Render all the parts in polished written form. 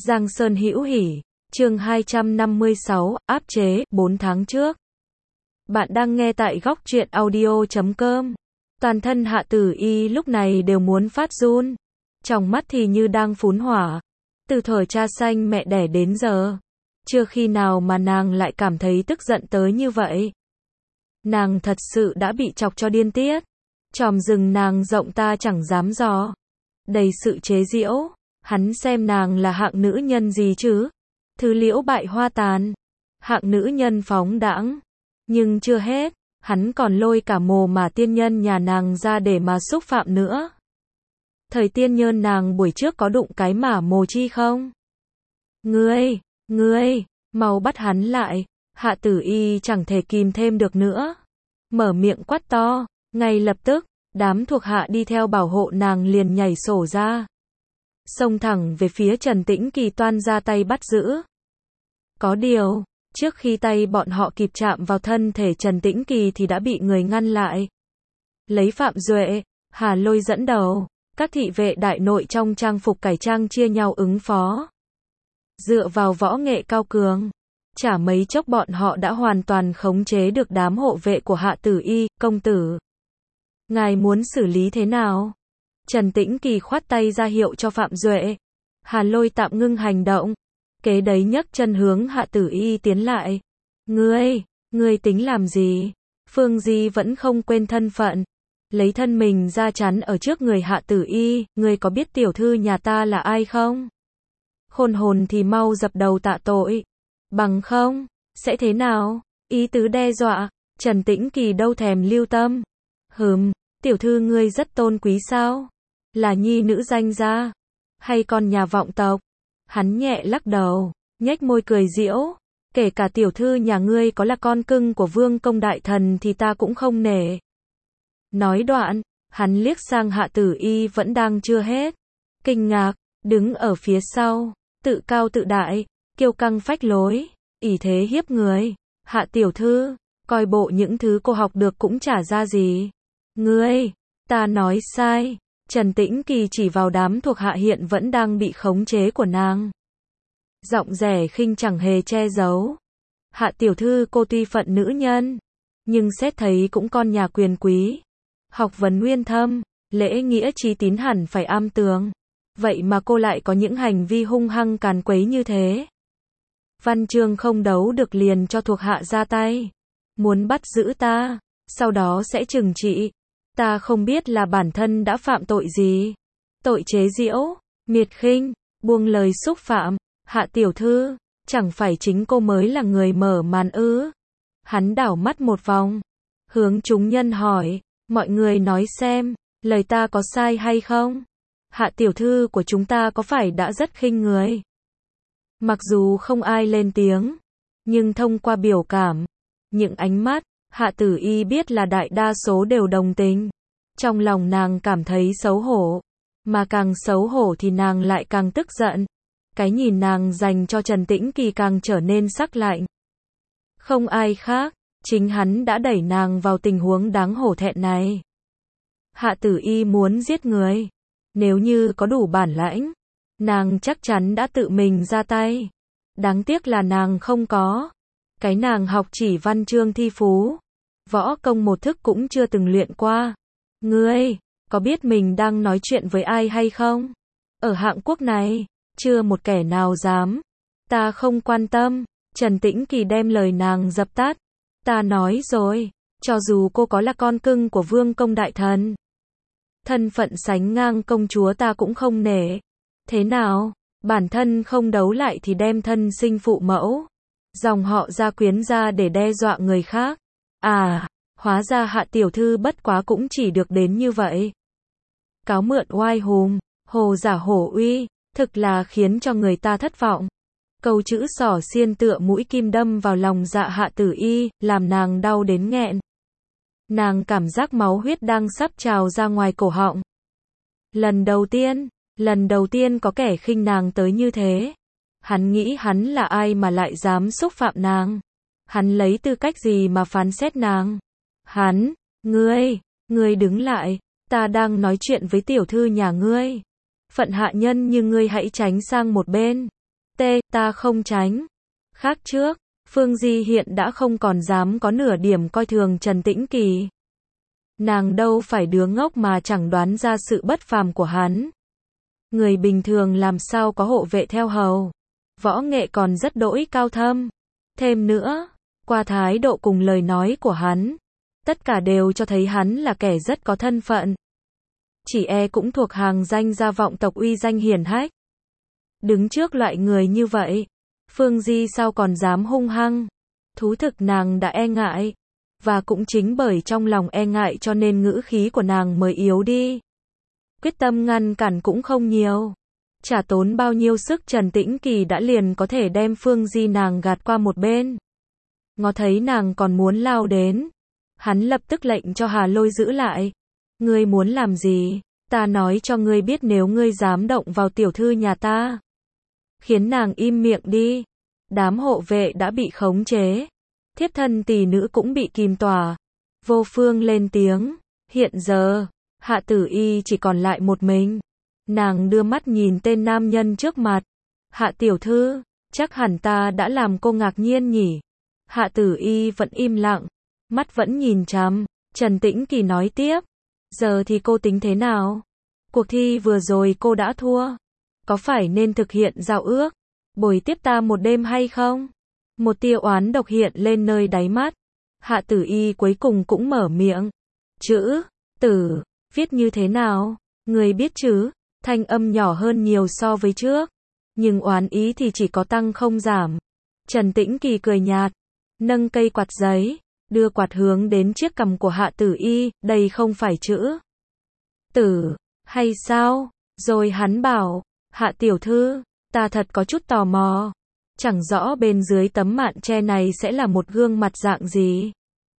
Giang Sơn hữu hỉ, chương 256, áp chế, 4 tháng trước. Bạn đang nghe tại góc truyện audio.com. Toàn thân Hạ Tử Y lúc này đều muốn phát run. Trong mắt thì như đang phún hỏa. Từ thuở cha sanh mẹ đẻ đến giờ, chưa khi nào mà nàng lại cảm thấy tức giận tới như vậy. Nàng thật sự đã bị chọc cho điên tiết. Chòm rừng nàng rộng ta chẳng dám dò. Đầy sự chế giễu. Hắn xem nàng là hạng nữ nhân gì chứ? Thứ liễu bại hoa tàn. Hạng nữ nhân phóng đãng. Nhưng chưa hết, hắn còn lôi cả mồ mà tiên nhân nhà nàng ra để mà xúc phạm nữa. Thời tiên nhân nàng buổi trước có đụng cái mả mồ chi không? Ngươi, mau bắt hắn lại. Hạ Tử Y chẳng thể kìm thêm được nữa. Mở miệng quát to, ngay lập tức, đám thuộc hạ đi theo bảo hộ nàng liền nhảy sổ ra. Xông thẳng về phía Trần Tĩnh Kỳ toan ra tay bắt giữ. Có điều, trước khi tay bọn họ kịp chạm vào thân thể Trần Tĩnh Kỳ thì đã bị người ngăn lại. Lấy Phạm Duệ, Hà Lôi dẫn đầu, các thị vệ đại nội trong trang phục cải trang chia nhau ứng phó. Dựa vào võ nghệ cao cường, chả mấy chốc bọn họ đã hoàn toàn khống chế được đám hộ vệ của Hạ Tử Y. Công tử, ngài muốn xử lý thế nào? Trần Tĩnh Kỳ khoát tay ra hiệu cho Phạm Duệ. Hà Lôi tạm ngưng hành động. Kế đấy nhấc chân hướng Hạ Tử Y tiến lại. Ngươi tính làm gì? Phương Di vẫn không quên thân phận. Lấy thân mình ra chắn ở trước người Hạ Tử Y. Ngươi có biết tiểu thư nhà ta là ai không? Khôn hồn thì mau dập đầu tạ tội. Bằng không, sẽ thế nào? Ý tứ đe dọa. Trần Tĩnh Kỳ đâu thèm lưu tâm. Tiểu thư ngươi rất tôn quý sao? Là nhi nữ danh gia? Hay con nhà vọng tộc? Hắn nhẹ lắc đầu, nhếch môi cười giễu. Kể cả tiểu thư nhà ngươi có là con cưng của Vương Công Đại Thần thì ta cũng không nể. Nói đoạn, hắn liếc sang Hạ Tử Y vẫn đang chưa hết. Kinh ngạc, đứng ở phía sau, tự cao tự đại, kiêu căng phách lối, ỷ thế hiếp người. Hạ tiểu thư, coi bộ những thứ cô học được cũng chả ra gì. Ta nói sai. Trần Tĩnh Kỳ chỉ vào đám thuộc hạ hiện vẫn đang bị khống chế của nàng. Giọng rẻ khinh chẳng hề che giấu. Hạ tiểu thư cô tuy phận nữ nhân, nhưng xét thấy cũng con nhà quyền quý. Học vấn nguyên thâm, lễ nghĩa trí tín hẳn phải am tường. Vậy mà cô lại có những hành vi hung hăng càn quấy như thế. Văn chương không đấu được liền cho thuộc hạ ra tay. Muốn bắt giữ ta, sau đó sẽ trừng trị. Ta không biết là bản thân đã phạm tội gì. Tội chế giễu, miệt khinh, buông lời xúc phạm. Hạ tiểu thư, chẳng phải chính cô mới là người mở màn ư? Hắn đảo mắt một vòng, hướng chúng nhân hỏi, mọi người nói xem, lời ta có sai hay không? Hạ tiểu thư của chúng ta có phải đã rất khinh người? Mặc dù không ai lên tiếng, nhưng thông qua biểu cảm, những ánh mắt, Hạ Tử Y biết là đại đa số đều đồng tình. Trong lòng nàng cảm thấy xấu hổ, mà càng xấu hổ thì nàng lại càng tức giận. Cái nhìn nàng dành cho Trần Tĩnh Kỳ càng trở nên sắc lạnh. Không ai khác, chính hắn đã đẩy nàng vào tình huống đáng hổ thẹn này. Hạ Tử Y muốn giết người. Nếu như có đủ bản lãnh, nàng chắc chắn đã tự mình ra tay. Đáng tiếc là nàng không có. Cái nàng học chỉ văn chương thi phú, võ công một thức cũng chưa từng luyện qua. Ngươi, có biết mình đang nói chuyện với ai hay không? Ở hạng quốc này, chưa một kẻ nào dám. Ta không quan tâm. Trần Tĩnh Kỳ đem lời nàng dập tắt. Ta nói rồi, cho dù cô có là con cưng của Vương Công Đại Thần, thân phận sánh ngang công chúa ta cũng không nể. Thế nào? Bản thân không đấu lại thì đem thân sinh phụ mẫu, dòng họ gia quyến ra để đe dọa người khác. À, hóa ra Hạ tiểu thư bất quá cũng chỉ được đến như vậy. Cáo mượn oai hùng, hồ giả hổ uy, thực là khiến cho người ta thất vọng. Câu chữ xỏ xiên tựa mũi kim đâm vào lòng dạ Hạ Tử Y, làm nàng đau đến nghẹn. Nàng cảm giác máu huyết đang sắp trào ra ngoài cổ họng. Lần đầu tiên có kẻ khinh nàng tới như thế. Hắn nghĩ hắn là ai mà lại dám xúc phạm nàng? Hắn lấy tư cách gì mà phán xét nàng? Ngươi đứng lại, ta đang nói chuyện với tiểu thư nhà ngươi. Phận hạ nhân như ngươi hãy tránh sang một bên. Ta không tránh. Khác trước, Phương Di hiện đã không còn dám có nửa điểm coi thường Trần Tĩnh Kỳ. Nàng đâu phải đứa ngốc mà chẳng đoán ra sự bất phàm của hắn. Người bình thường làm sao có hộ vệ theo hầu. Võ nghệ còn rất đỗi cao thâm. Thêm nữa, qua thái độ cùng lời nói của hắn, tất cả đều cho thấy hắn là kẻ rất có thân phận. Chỉ cũng thuộc hàng danh gia vọng tộc uy danh hiển hách. Đứng trước loại người như vậy, Phương Di sao còn dám hung hăng. Thú thực nàng đã e ngại. Và cũng chính bởi trong lòng e ngại cho nên ngữ khí của nàng mới yếu đi. Quyết tâm ngăn cản cũng không nhiều. Chả tốn bao nhiêu sức Trần Tĩnh Kỳ đã liền có thể đem Phương Di nàng gạt qua một bên. Ngó thấy nàng còn muốn lao đến. Hắn lập tức lệnh cho Hà Lôi giữ lại. Ngươi muốn làm gì? Ta nói cho ngươi biết nếu ngươi dám động vào tiểu thư nhà ta. Khiến nàng im miệng đi. Đám hộ vệ đã bị khống chế. Thiếp thân tỷ nữ cũng bị kìm tỏa. Vô Phương lên tiếng. Hiện giờ, Hạ Tử Y chỉ còn lại một mình. Nàng đưa mắt nhìn tên nam nhân trước mặt. Hạ tiểu thư, chắc hẳn ta đã làm cô ngạc nhiên nhỉ. Hạ Tử Y vẫn im lặng. Mắt vẫn nhìn chằm. Trần Tĩnh Kỳ nói tiếp. Giờ thì cô tính thế nào? Cuộc thi vừa rồi cô đã thua. Có phải nên thực hiện giao ước? Bồi tiếp ta một đêm hay không? Một tia oán độc hiện lên nơi đáy mắt. Hạ Tử Y cuối cùng cũng mở miệng. Chữ, tử, viết như thế nào? Người biết chứ? Thanh âm nhỏ hơn nhiều so với trước. Nhưng oán ý thì chỉ có tăng không giảm. Trần Tĩnh Kỳ cười nhạt. Nâng cây quạt giấy. Đưa quạt hướng đến chiếc cằm của Hạ Tử Y. Đây không phải chữ tử, hay sao? Rồi hắn bảo. Hạ tiểu thư, ta thật có chút tò mò. Chẳng rõ bên dưới tấm mạn che này sẽ là một gương mặt dạng gì.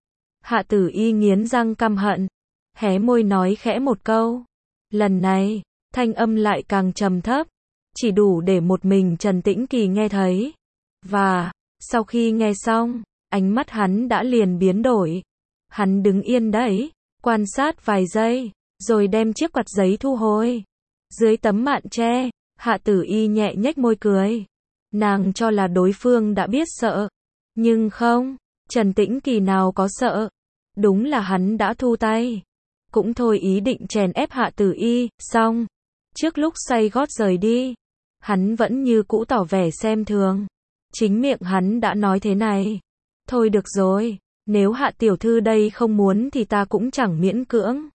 Hạ Tử Y nghiến răng căm hận. Hé môi nói khẽ một câu. Lần này, thanh âm lại càng trầm thấp. Chỉ đủ để một mình Trần Tĩnh Kỳ nghe thấy. Và, sau khi nghe xong, ánh mắt hắn đã liền biến đổi. Hắn đứng yên đấy, quan sát vài giây, rồi đem chiếc quạt giấy thu hồi. Dưới tấm mạn che, Hạ Tử Y nhẹ nhếch môi cười. Nàng cho là đối phương đã biết sợ. Nhưng không, Trần Tĩnh Kỳ nào có sợ. Đúng là hắn đã thu tay. Cũng thôi ý định chèn ép Hạ Tử Y, xong. Trước lúc xoay gót rời đi, hắn vẫn như cũ tỏ vẻ xem thường. Chính miệng hắn đã nói thế này. Thôi được rồi, nếu Hạ tiểu thư đây không muốn thì ta cũng chẳng miễn cưỡng.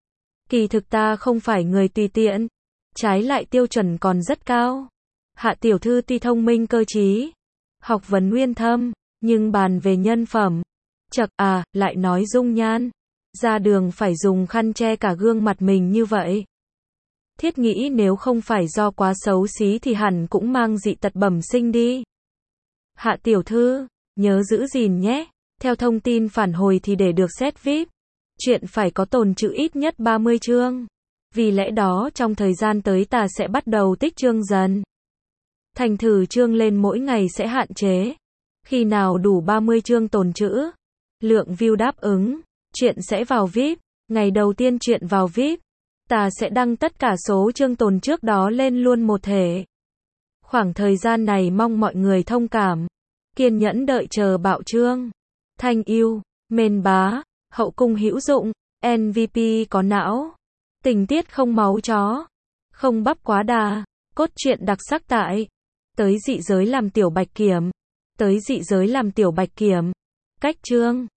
Kỳ thực ta không phải người tùy tiện. Trái lại tiêu chuẩn còn rất cao. Hạ tiểu thư tuy thông minh cơ trí, học vấn uyên thâm, nhưng bàn về nhân phẩm. Chậc lại nói dung nhan. Ra đường phải dùng khăn che cả gương mặt mình như vậy. Thiết nghĩ nếu không phải do quá xấu xí thì hẳn cũng mang dị tật bẩm sinh đi. Hạ tiểu thư, nhớ giữ gìn nhé. Theo thông tin phản hồi thì để được xét VIP, chuyện phải có tồn trữ ít nhất 30 chương. Vì lẽ đó trong thời gian tới ta sẽ bắt đầu tích chương dần. Thành thử chương lên mỗi ngày sẽ hạn chế. Khi nào đủ 30 chương tồn trữ, lượng view đáp ứng, chuyện sẽ vào VIP. Ngày đầu tiên chuyện vào VIP, ta sẽ đăng tất cả số chương tồn trước đó lên luôn một thể. Khoảng thời gian này mong mọi người thông cảm, kiên nhẫn đợi chờ bạo chương. Thanh yêu, mến bá, hậu cung hữu dụng, MVP có não, tình tiết không máu chó, không bắp quá đà, cốt truyện đặc sắc tại Tới dị giới làm tiểu bạch kiểm. Tới dị giới làm tiểu bạch kiểm. Cách chương